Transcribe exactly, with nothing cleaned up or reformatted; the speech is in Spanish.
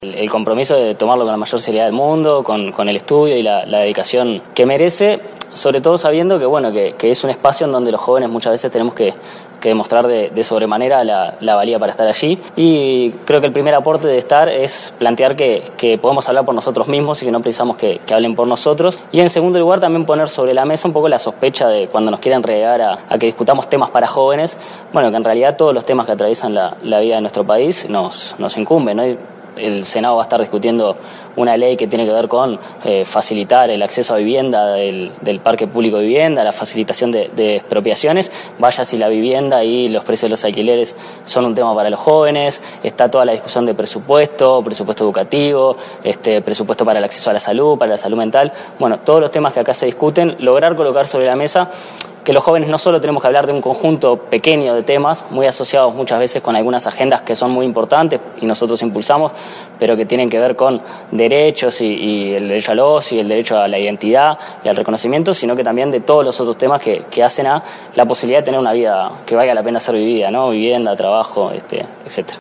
El, el compromiso de tomarlo con la mayor seriedad del mundo, con, con el estudio y la, la dedicación que merece, sobre todo sabiendo que bueno que, que es un espacio en donde los jóvenes muchas veces tenemos que, que demostrar de, de sobremanera la, la valía para estar allí. Y creo que el primer aporte de estar es plantear que, que podemos hablar por nosotros mismos y que no precisamos que, que hablen por nosotros. Y en segundo lugar también poner sobre la mesa un poco la sospecha de cuando nos quieren relegar a, a que discutamos temas para jóvenes, bueno, que en realidad todos los temas que atraviesan la, la vida de nuestro país nos, nos incumben, ¿no? Y el Senado va a estar discutiendo una ley que tiene que ver con eh, facilitar el acceso a vivienda del, del parque público de vivienda, la facilitación de, de expropiaciones. Vaya si la vivienda y los precios de los alquileres son un tema para los jóvenes. Está toda la discusión de presupuesto, presupuesto educativo, este presupuesto para el acceso a la salud, para la salud mental. Bueno, todos los temas que acá se discuten, lograr colocar sobre la mesa que los jóvenes no solo tenemos que hablar de un conjunto pequeño de temas, muy asociados muchas veces con algunas agendas que son muy importantes y nosotros impulsamos, pero que tienen que ver con derechos y, y el derecho al ocio y el derecho a la identidad y al reconocimiento, sino que también de todos los otros temas que, que hacen a la posibilidad de tener una vida que valga la pena ser vivida, ¿no? Vivienda, trabajo, este, etcétera.